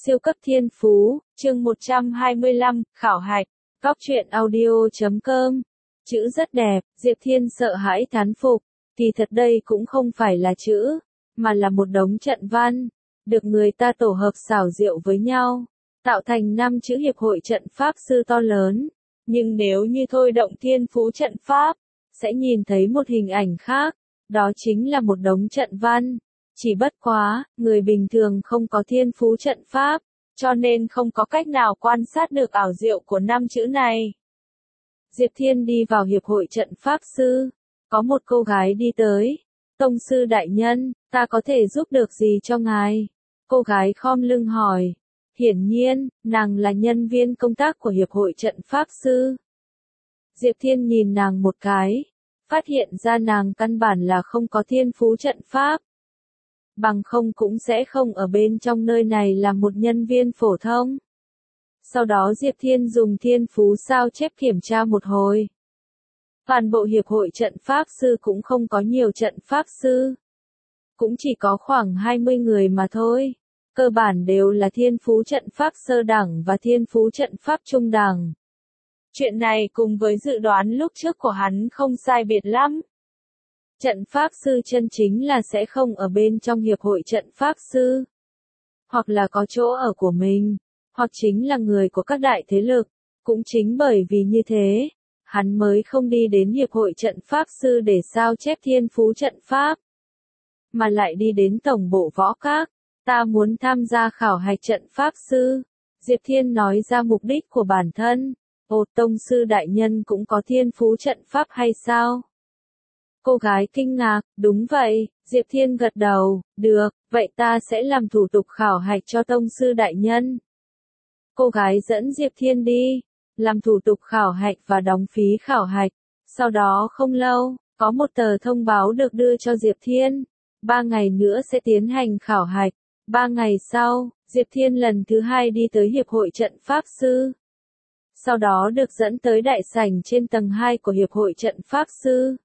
Siêu cấp thiên phú, chương 125, khảo hạch, góc truyện audio.com. Chữ rất đẹp, Diệp Thiên sợ hãi thán phục, kỳ thật đây cũng không phải là chữ, mà là một đống trận văn, được người ta tổ hợp xảo diệu với nhau, tạo thành 5 chữ hiệp hội trận pháp sư to lớn. Nhưng nếu như thôi động thiên phú trận pháp, sẽ nhìn thấy một hình ảnh khác, đó chính là một đống trận văn. Chỉ bất quá, người bình thường không có thiên phú trận pháp, cho nên không có cách nào quan sát được ảo diệu của 5 chữ này. Diệp Thiên đi vào hiệp hội trận pháp sư, có một cô gái đi tới. Tông sư đại nhân, ta có thể giúp được gì cho ngài? Cô gái khom lưng hỏi. Hiển nhiên, nàng là nhân viên công tác của hiệp hội trận pháp sư. Diệp Thiên nhìn nàng một cái, phát hiện ra nàng căn bản là không có thiên phú trận pháp. Bằng không cũng sẽ không ở bên trong nơi này là một nhân viên phổ thông. Sau đó Diệp Thiên dùng thiên phú sao chép kiểm tra một hồi. Toàn bộ hiệp hội trận pháp sư cũng không có nhiều trận pháp sư. Cũng chỉ có khoảng 20 người mà thôi. Cơ bản đều là thiên phú trận pháp sơ đẳng và thiên phú trận pháp trung đẳng. Chuyện này cùng với dự đoán lúc trước của hắn không sai biệt lắm. Trận pháp sư chân chính là sẽ không ở bên trong hiệp hội trận pháp sư. Hoặc là có chỗ ở của mình, hoặc chính là người của các đại thế lực. Cũng chính bởi vì như thế, hắn mới không đi đến hiệp hội trận pháp sư để sao chép thiên phú trận pháp. Mà lại đi đến tổng bộ võ các, ta muốn tham gia khảo hạch trận pháp sư. Diệp Thiên nói ra mục đích của bản thân. Ồ, tông sư đại nhân cũng có thiên phú trận pháp hay sao? Cô gái kinh ngạc, đúng vậy, Diệp Thiên gật đầu, được, vậy ta sẽ làm thủ tục khảo hạch cho tông sư đại nhân. Cô gái dẫn Diệp Thiên đi, làm thủ tục khảo hạch và đóng phí khảo hạch. Sau đó không lâu, có một tờ thông báo được đưa cho Diệp Thiên. 3 ngày nữa sẽ tiến hành khảo hạch. 3 ngày sau, Diệp Thiên lần thứ 2 đi tới hiệp hội trận pháp sư. Sau đó được dẫn tới đại sảnh trên tầng 2 của hiệp hội trận pháp sư.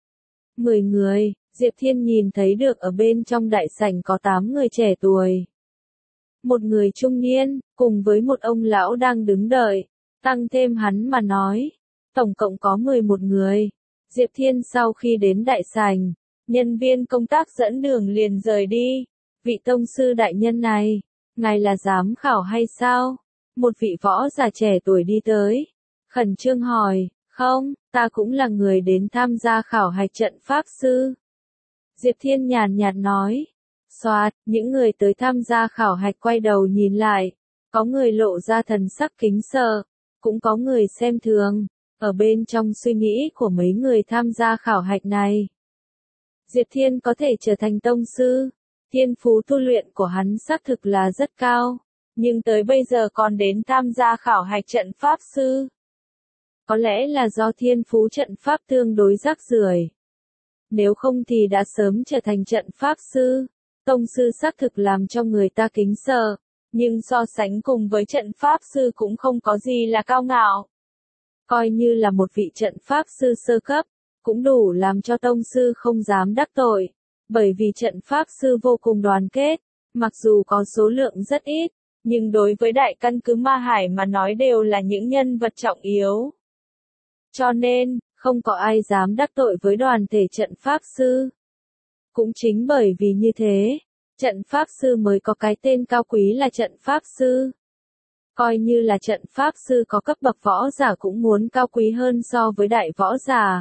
10 người, Diệp Thiên nhìn thấy được ở bên trong đại sảnh có 8 người trẻ tuổi. Một người trung niên, cùng với một ông lão đang đứng đợi, tăng thêm hắn mà nói. Tổng cộng có 11 người. Diệp Thiên sau khi đến đại sảnh, nhân viên công tác dẫn đường liền rời đi. Vị tông sư đại nhân này, ngài là giám khảo hay sao? Một vị võ giả trẻ tuổi đi tới. Khẩn trương hỏi, không, ta cũng là người đến tham gia khảo hạch trận pháp sư. Diệp Thiên nhàn nhạt nói. Xoạt, những người tới tham gia khảo hạch quay đầu nhìn lại. Có người lộ ra thần sắc kính sợ, cũng có người xem thường. Ở bên trong suy nghĩ của mấy người tham gia khảo hạch này, Diệp Thiên có thể trở thành tông sư. Thiên phú tu luyện của hắn xác thực là rất cao, nhưng tới bây giờ còn đến tham gia khảo hạch trận pháp sư. Có lẽ là do thiên phú trận pháp tương đối rác rưởi. Nếu không thì đã sớm trở thành trận pháp sư. Tông sư xác thực làm cho người ta kính sợ, nhưng so sánh cùng với trận pháp sư cũng không có gì là cao ngạo. Coi như là một vị trận pháp sư sơ cấp, cũng đủ làm cho tông sư không dám đắc tội. Bởi vì trận pháp sư vô cùng đoàn kết, mặc dù có số lượng rất ít, nhưng đối với đại căn cứ Ma Hải mà nói đều là những nhân vật trọng yếu. Cho nên, không có ai dám đắc tội với đoàn thể trận pháp sư. Cũng chính bởi vì như thế, trận pháp sư mới có cái tên cao quý là trận pháp sư. Coi như là trận pháp sư có cấp bậc võ giả cũng muốn cao quý hơn so với đại võ giả.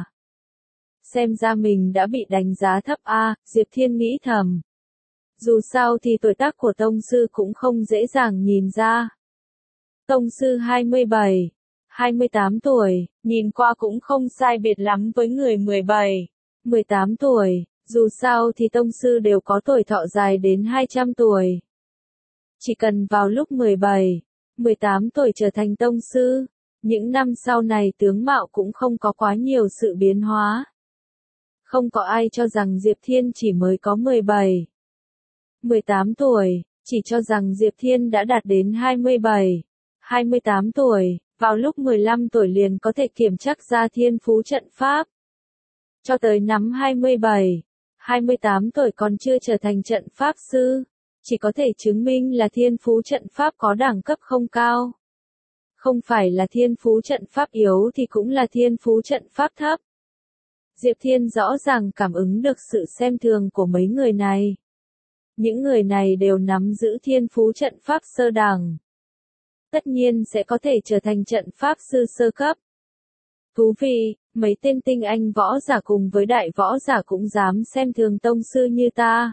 Xem ra mình đã bị đánh giá thấp a, Diệp Thiên nghĩ thầm. Dù sao thì tuổi tác của tông sư cũng không dễ dàng nhìn ra. Tông sư 27, 28 tuổi, nhìn qua cũng không sai biệt lắm với người 17, 18 tuổi, dù sao thì tông sư đều có tuổi thọ dài đến 200 tuổi. Chỉ cần vào lúc 17, 18 tuổi trở thành tông sư, những năm sau này tướng mạo cũng không có quá nhiều sự biến hóa. Không có ai cho rằng Diệp Thiên chỉ mới có 17, 18 tuổi, chỉ cho rằng Diệp Thiên đã đạt đến 27, 28 tuổi, vào lúc 15 tuổi liền có thể kiểm chắc ra thiên phú trận pháp. Cho tới năm 27, 28 tuổi còn chưa trở thành trận pháp sư. chỉ có thể chứng minh là thiên phú trận pháp có đẳng cấp không cao. Không phải là thiên phú trận pháp yếu thì cũng là thiên phú trận pháp thấp. Diệp Thiên rõ ràng cảm ứng được sự xem thường của mấy người này. Những người này đều nắm giữ thiên phú trận pháp sơ đẳng. Tất nhiên sẽ có thể trở thành trận pháp sư sơ cấp. Thú vị, mấy tên tinh anh võ giả cùng với đại võ giả cũng dám xem thường tông sư như ta.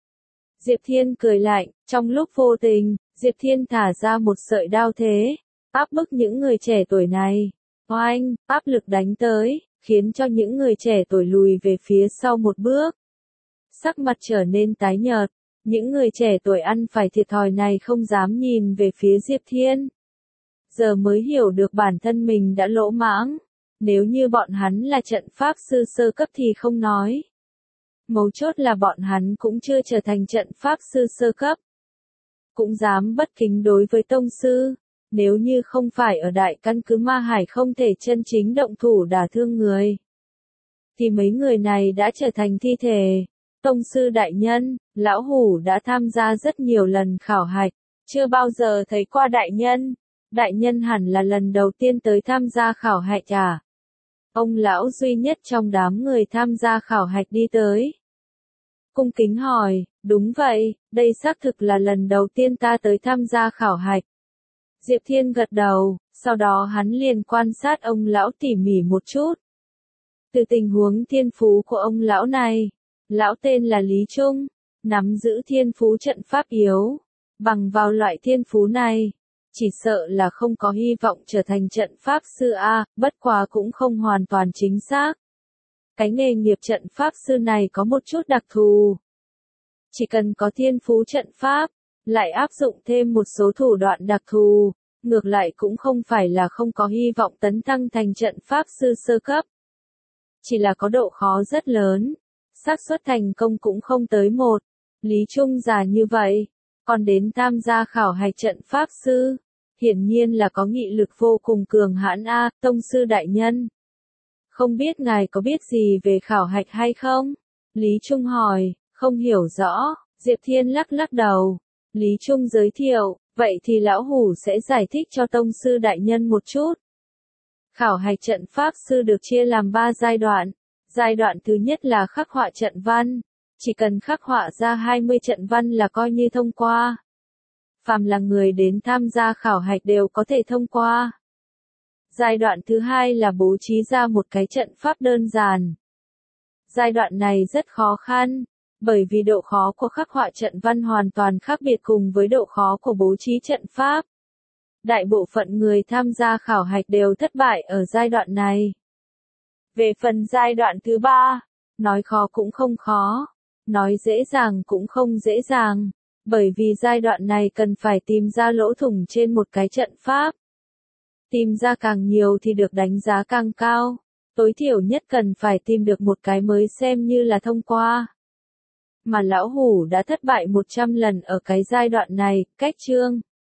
Diệp Thiên cười lạnh, trong lúc vô tình, Diệp Thiên thả ra một sợi đao thế, áp bức những người trẻ tuổi này. Oanh, áp lực đánh tới, khiến cho những người trẻ tuổi lùi về phía sau một bước. Sắc mặt trở nên tái nhợt, những người trẻ tuổi ăn phải thiệt thòi này không dám nhìn về phía Diệp Thiên. Giờ mới hiểu được bản thân mình đã lỗ mãng, nếu như bọn hắn là trận pháp sư sơ cấp thì không nói. Mấu chốt là bọn hắn cũng chưa trở thành trận pháp sư sơ cấp. Cũng dám bất kính đối với tông sư, nếu như không phải ở đại căn cứ Ma Hải không thể chân chính động thủ đả thương người. Thì mấy người này đã trở thành thi thể. Tông sư đại nhân, lão hủ đã tham gia rất nhiều lần khảo hạch, chưa bao giờ thấy qua đại nhân. Đại nhân hẳn là lần đầu tiên tới tham gia khảo hạch à? Ông lão duy nhất trong đám người tham gia khảo hạch đi tới. Cung kính hỏi, đúng vậy, đây xác thực là lần đầu tiên ta tới tham gia khảo hạch. Diệp Thiên gật đầu, sau đó hắn liền quan sát ông lão tỉ mỉ một chút. Từ tình huống thiên phú của ông lão này, lão tên là Lý Trung, nắm giữ thiên phú trận pháp yếu. Bằng vào loại thiên phú này, chỉ sợ là không có hy vọng trở thành trận pháp sư A, bất quá cũng không hoàn toàn chính xác. Cái nghề nghiệp trận pháp sư này có một chút đặc thù. Chỉ cần có thiên phú trận pháp, lại áp dụng thêm một số thủ đoạn đặc thù, ngược lại cũng không phải là không có hy vọng tấn thăng thành trận pháp sư sơ cấp. Chỉ là có độ khó rất lớn, xác suất thành công cũng không tới một. Lý Trung già như vậy, còn đến tham gia khảo hạch trận pháp sư, hiển nhiên là có nghị lực vô cùng cường hãn a, tông sư đại nhân. Không biết ngài có biết gì về khảo hạch hay không? Lý Trung hỏi, không hiểu rõ, Diệp Thiên lắc lắc đầu. Lý Trung giới thiệu, vậy thì lão hủ sẽ giải thích cho tông sư đại nhân một chút. Khảo hạch trận pháp sư được chia làm 3 giai đoạn. Giai đoạn thứ nhất là khắc họa trận văn. Chỉ cần khắc họa ra 20 trận văn là coi như thông qua. Phàm là người đến tham gia khảo hạch đều có thể thông qua. Giai đoạn thứ hai là bố trí ra một cái trận pháp đơn giản. Giai đoạn này rất khó khăn, bởi vì độ khó của khắc họa trận văn hoàn toàn khác biệt cùng với độ khó của bố trí trận pháp. Đại bộ phận người tham gia khảo hạch đều thất bại ở giai đoạn này. Về phần giai đoạn thứ ba, nói khó cũng không khó, nói dễ dàng cũng không dễ dàng, bởi vì giai đoạn này cần phải tìm ra lỗ thủng trên một cái trận pháp. Tìm ra càng nhiều thì được đánh giá càng cao, tối thiểu nhất cần phải tìm được một cái mới xem như là thông qua. Mà lão hủ đã thất bại 100 lần ở cái giai đoạn này, cách chương.